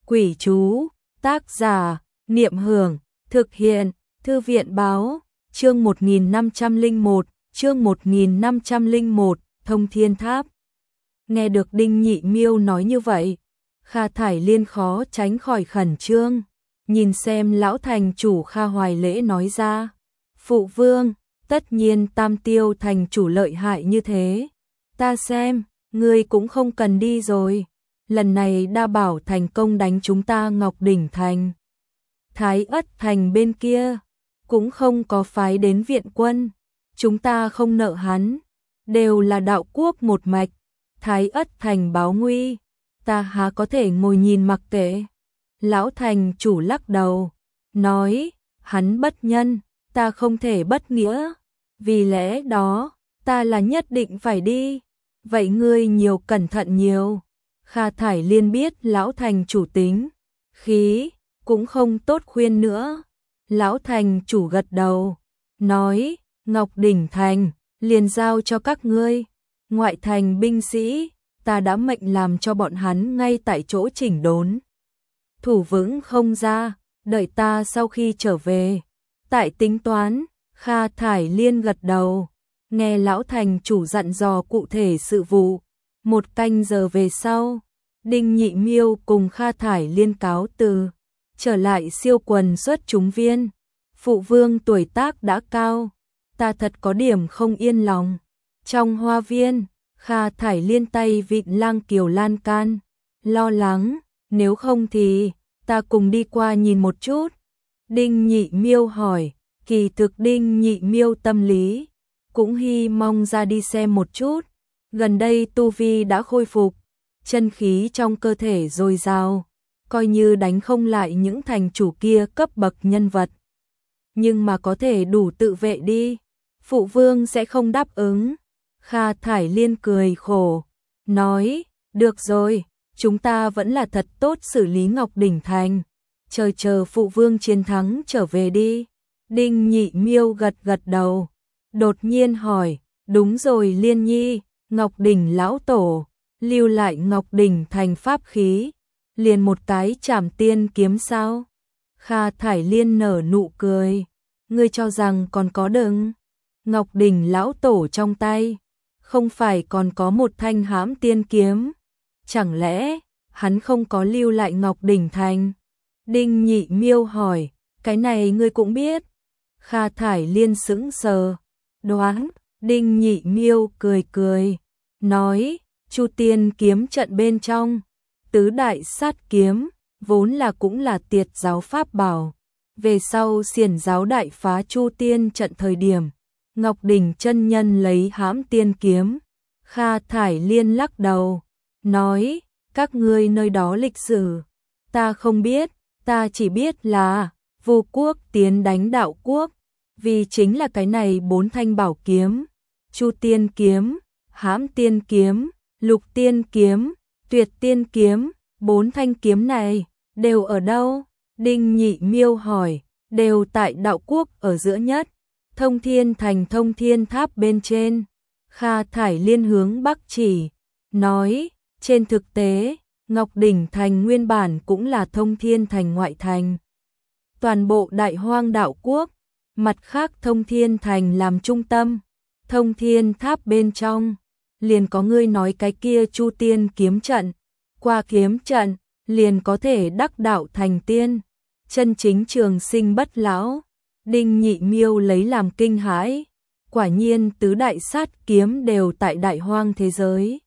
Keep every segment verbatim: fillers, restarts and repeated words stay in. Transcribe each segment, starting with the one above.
Quỷ chú, tác giả, Niệm Hưởng, thực hiện, Thư viện báo, chương một nghìn năm trăm lẻ một, chương một nghìn năm trăm lẻ một, Thông Thiên Tháp. Nghe được Đinh Nhị Miêu nói như vậy, Kha Thải Liên khó tránh khỏi khẩn trương, nhìn xem lão thành chủ Kha Hoài Lễ nói ra. Phụ vương, tất nhiên Tam Tiêu thành chủ lợi hại như thế. Ta xem, ngươi cũng không cần đi rồi. Lần này đa bảo thành công đánh chúng ta Ngọc Đỉnh Thành. Thái Ất Thành bên kia cũng không có phái đến viện quân. Chúng ta không nợ hắn, đều là đạo quốc một mạch. Thái Ất Thành báo nguy, ta há có thể ngồi nhìn mặc kệ. Lão thành chủ lắc đầu, nói, hắn bất nhân, ta không thể bất nghĩa. Vì lẽ đó, ta là nhất định phải đi. Vậy ngươi nhiều cẩn thận nhiều. Kha Thải Liên biết lão thành chủ tính khí, cũng không tốt khuyên nữa. Lão thành chủ gật đầu, nói, Ngọc Đỉnh Thành, liền giao cho các ngươi. Ngoại thành binh sĩ, ta đã mệnh làm cho bọn hắn ngay tại chỗ chỉnh đốn. Thủ vững không ra, đợi ta sau khi trở về. Tại tính toán, Kha Thải Liên gật đầu, nghe lão thành chủ dặn dò cụ thể sự vụ. Một canh giờ về sau, Đinh Nhị Miêu cùng Kha Thải Liên cáo từ, trở lại siêu quần xuất chúng viên. Phụ vương tuổi tác đã cao, ta thật có điểm không yên lòng. Trong hoa viên, Kha Thải Liên tay vịn lang kiều lan can, lo lắng, nếu không thì ta cùng đi qua nhìn một chút. Đinh Nhị Miêu hỏi, kỳ thực Đinh Nhị Miêu tâm lý cũng hy mong ra đi xem một chút. Gần đây tu vi đã khôi phục, chân khí trong cơ thể dồi dào, coi như đánh không lại những thành chủ kia cấp bậc nhân vật, nhưng mà có thể đủ tự vệ đi. Phụ vương sẽ không đáp ứng. Kha Thải Liên cười khổ, nói, được rồi, chúng ta vẫn là thật tốt xử lý Ngọc Đỉnh Thành, chờ chờ phụ vương chiến thắng trở về đi. Đinh Nhị Miêu gật gật đầu, đột nhiên hỏi, đúng rồi Liên Nhi, Ngọc Đỉnh lão tổ lưu lại Ngọc Đỉnh Thành pháp khí, liền một cái Trảm Tiên kiếm sao? Kha Thải Liên nở nụ cười, ngươi cho rằng còn có đừng? Ngọc Đỉnh lão tổ trong tay không phải còn có một thanh Hãm Tiên kiếm? Chẳng lẽ hắn không có lưu lại Ngọc Đỉnh Thành? Đinh Nhị Miêu hỏi, cái này ngươi cũng biết? Kha Thải Liên sững sờ, đoán. Đinh Nhị Miêu cười cười, nói, Chu Tiên kiếm trận bên trong, tứ đại sát kiếm, vốn là cũng là tiệt giáo pháp bảo. Về sau Xiển giáo đại phá Chu Tiên trận thời điểm, Ngọc Đỉnh chân nhân lấy Hãm Tiên kiếm. Kha Thải Liên lắc đầu, nói, các ngươi nơi đó lịch sử, ta không biết, ta chỉ biết là Vu quốc tiến đánh đạo quốc, vì chính là cái này bốn thanh bảo kiếm, Chu Tiên kiếm, Hãm Tiên kiếm, Lục Tiên kiếm, Tuyệt Tiên kiếm, bốn thanh kiếm này đều ở đâu? Đinh Nhị Miêu hỏi, đều tại đạo quốc ở giữa nhất, Thông Thiên Thành Thông Thiên Tháp bên trên. Kha Thải Liên hướng bắc chỉ, nói, trên thực tế, Ngọc Đỉnh Thành nguyên bản cũng là Thông Thiên Thành ngoại thành, toàn bộ Đại Hoang đạo quốc, mặt khác Thông Thiên Thành làm trung tâm, Thông Thiên Tháp bên trong, liền có ngươi nói cái kia Chu Tiên kiếm trận, qua kiếm trận, liền có thể đắc đạo thành tiên, chân chính trường sinh bất lão. Đinh Nhị Miêu lấy làm kinh hãi, quả nhiên tứ đại sát kiếm đều tại Đại Hoang thế giới.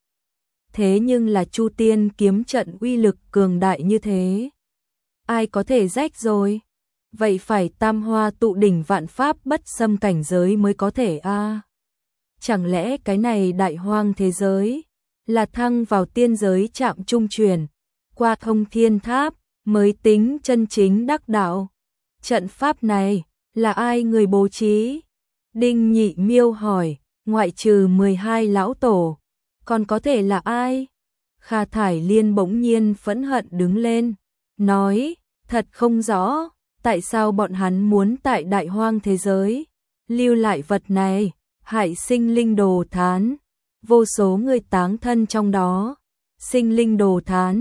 Thế nhưng là Chu Tiên kiếm trận uy lực cường đại như thế, ai có thể rách rồi? Vậy phải tam hoa tụ đỉnh vạn pháp bất xâm cảnh giới mới có thể a. À. Chẳng lẽ cái này Đại Hoang thế giới là thăng vào tiên giới trạm trung truyền, qua Thông Thiên Tháp mới tính chân chính đắc đạo? Trận pháp này là ai người bố trí? Đinh Nhị Miêu hỏi, ngoại trừ mười hai lão tổ, còn có thể là ai? Kha Thải Liên bỗng nhiên phẫn hận đứng lên, nói, thật không rõ, tại sao bọn hắn muốn tại Đại Hoang thế giới lưu lại vật này, hại sinh linh đồ thán, vô số người táng thân trong đó. Sinh linh đồ thán,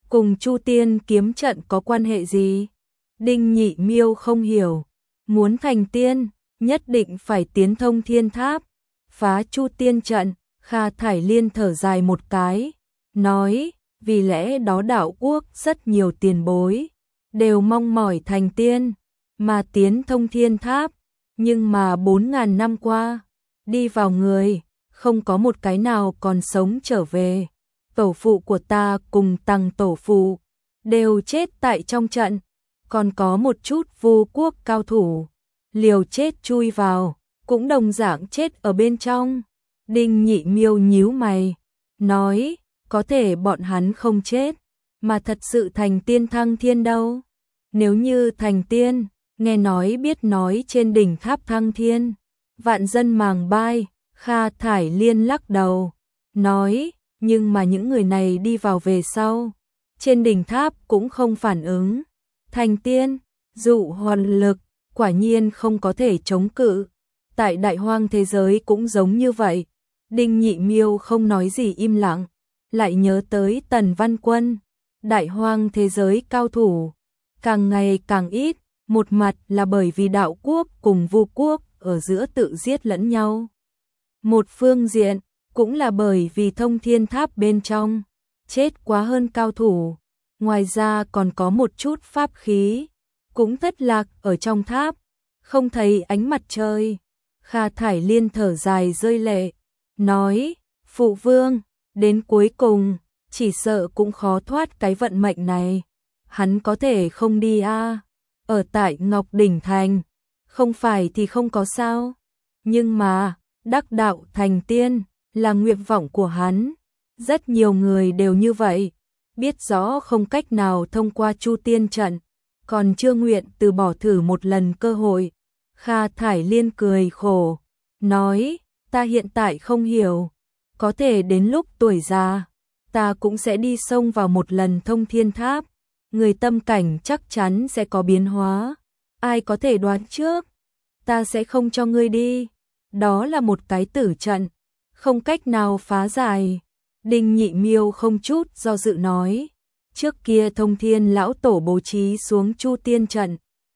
cùng Chu Tiên kiếm trận có quan hệ gì? Đinh Nhị Miêu không hiểu, muốn thành tiên, nhất định phải tiến thông thiên tháp, phá Chu Tiên trận. Kha Thải Liên thở dài một cái, nói, vì lẽ đó đạo quốc rất nhiều tiền bối, đều mong mỏi thành tiên, mà tiến thông thiên tháp, nhưng mà bốn ngàn năm qua, đi vào người, không có một cái nào còn sống trở về. Tổ phụ của ta cùng Tăng tổ phụ, đều chết tại trong trận, còn có một chút Vu quốc cao thủ, liều chết chui vào, cũng đồng dạng chết ở bên trong. Đinh Nhị Miêu nhíu mày, nói, có thể bọn hắn không chết, mà thật sự thành tiên thăng thiên đâu. Nếu như thành tiên, nghe nói biết nói trên đỉnh tháp thăng thiên, vạn dân màng bai. Kha Thải Liên lắc đầu, nói, nhưng mà những người này đi vào về sau, trên đỉnh tháp cũng không phản ứng. Thành tiên, dụ hoàn lực, quả nhiên không có thể chống cự. Tại đại hoang thế giới cũng giống như vậy. Đinh Nhị Miêu không nói gì im lặng, lại nhớ tới Tần Văn Quân. Đại hoang thế giới cao thủ, càng ngày càng ít, một mặt là bởi vì đạo quốc cùng Vu quốc ở giữa tự giết lẫn nhau. Một phương diện, cũng là bởi vì thông thiên tháp bên trong, chết quá hơn cao thủ. Ngoài ra còn có một chút pháp khí, cũng thất lạc ở trong tháp, không thấy ánh mặt trời. Kha Thải Liên thở dài rơi lệ, nói, phụ vương, đến cuối cùng, chỉ sợ cũng khó thoát cái vận mệnh này. Hắn có thể không đi a à? Ở tại Ngọc Đỉnh Thành, không phải thì không có sao. Nhưng mà, đắc đạo thành tiên, là nguyện vọng của hắn. Rất nhiều người đều như vậy, biết rõ không cách nào thông qua Chu Tiên trận, còn chưa nguyện từ bỏ thử một lần cơ hội. Kha Thải Liên cười khổ, nói, ta hiện tại không hiểu, có thể đến lúc tuổi già, ta cũng sẽ đi xông vào một lần thông thiên tháp, người tâm cảnh chắc chắn sẽ có biến hóa, ai có thể đoán trước, ta sẽ không cho ngươi đi, đó là một cái tử trận, không cách nào phá giải. Đinh Nhị Miêu không chút do dự nói, trước kia Thông Thiên lão tổ bố trí xuống Chu Tiên trận,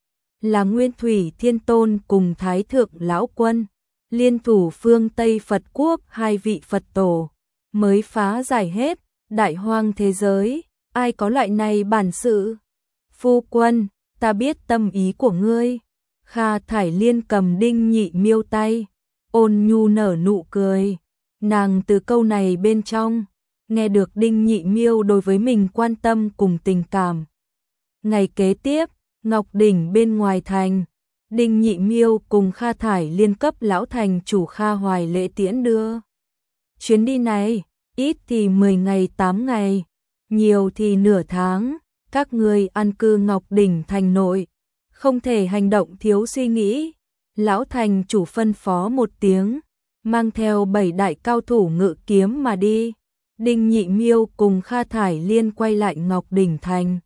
là Nguyên Thủy Thiên Tôn cùng Thái Thượng lão quân, liên thủ phương Tây Phật quốc hai vị Phật tổ, mới phá giải hết đại hoang thế giới, ai có loại này bản sự? Phu quân, ta biết tâm ý của ngươi. Kha Thải Liên cầm Đinh Nhị Miêu tay, ôn nhu nở nụ cười. Nàng từ câu này bên trong, nghe được Đinh Nhị Miêu đối với mình quan tâm cùng tình cảm. Ngày kế tiếp, Ngọc Đỉnh bên ngoài thành, Đinh Nhị Miêu cùng Kha Thải Liên cấp lão thành chủ Kha Hoài lễ tiễn đưa. Chuyến đi này, ít thì mười ngày tám ngày, nhiều thì nửa tháng, các người an cư Ngọc Đỉnh thành nội, không thể hành động thiếu suy nghĩ. Lão thành chủ phân phó một tiếng, mang theo bảy đại cao thủ ngự kiếm mà đi. Đinh Nhị Miêu cùng Kha Thải Liên quay lại Ngọc Đỉnh thành,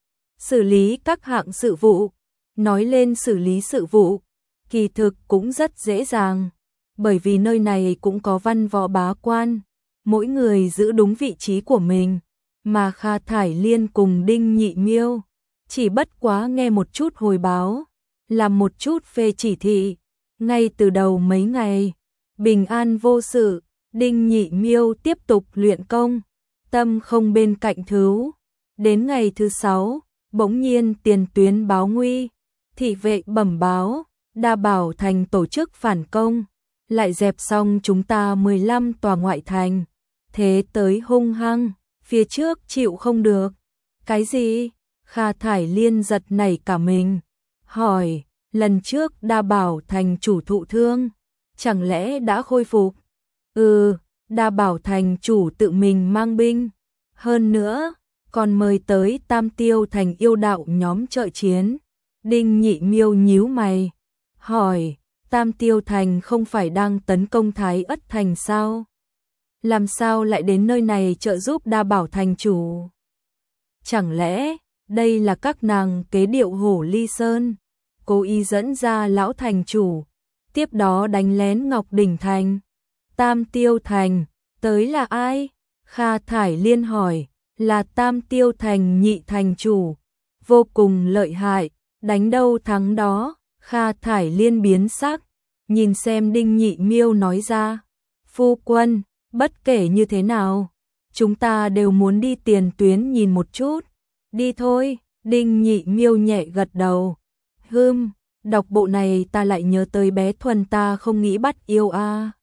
xử lý các hạng sự vụ. Nói lên xử lý sự vụ, kỳ thực cũng rất dễ dàng, bởi vì nơi này cũng có văn võ bá quan, mỗi người giữ đúng vị trí của mình, mà Kha Thải Liên cùng Đinh Nhị Miêu chỉ bất quá nghe một chút hồi báo, làm một chút phê chỉ thị. Ngay từ đầu mấy ngày, bình an vô sự, Đinh Nhị Miêu tiếp tục luyện công, tâm không bên cạnh thứ. Đến ngày thứ sáu, bỗng nhiên tiền tuyến báo nguy, thị vệ bẩm báo, Đa Bảo thành tổ chức phản công, lại dẹp xong chúng ta mười lăm tòa ngoại thành, thế tới hung hăng, phía trước chịu không được. Cái gì? Kha Thải Liên giật nảy cả mình, hỏi, lần trước Đa Bảo thành chủ thụ thương, chẳng lẽ đã khôi phục? Ừ, Đa Bảo thành chủ tự mình mang binh, hơn nữa, còn mời tới Tam Tiêu thành yêu đạo nhóm trợ chiến. Đinh Nhị Miêu nhíu mày, hỏi, Tam Tiêu thành không phải đang tấn công Thái Ất thành sao? Làm sao lại đến nơi này trợ giúp Đa Bảo thành chủ? Chẳng lẽ, đây là các nàng kế điệu Hổ Ly Sơn, cố ý dẫn ra lão thành chủ, tiếp đó đánh lén Ngọc Đỉnh thành? Tam Tiêu thành, tới là ai? Kha Thải Liên hỏi, là Tam Tiêu Thành nhị thành chủ, vô cùng lợi hại, đánh đâu thắng đó. Kha Thải Liên biến sắc, nhìn xem Đinh Nhị Miêu nói ra, phu quân, bất kể như thế nào, chúng ta đều muốn đi tiền tuyến nhìn một chút, đi thôi. Đinh Nhị Miêu nhẹ gật đầu, hừm, đọc bộ này ta lại nhớ tới bé Thuần ta không nghĩ bắt yêu a.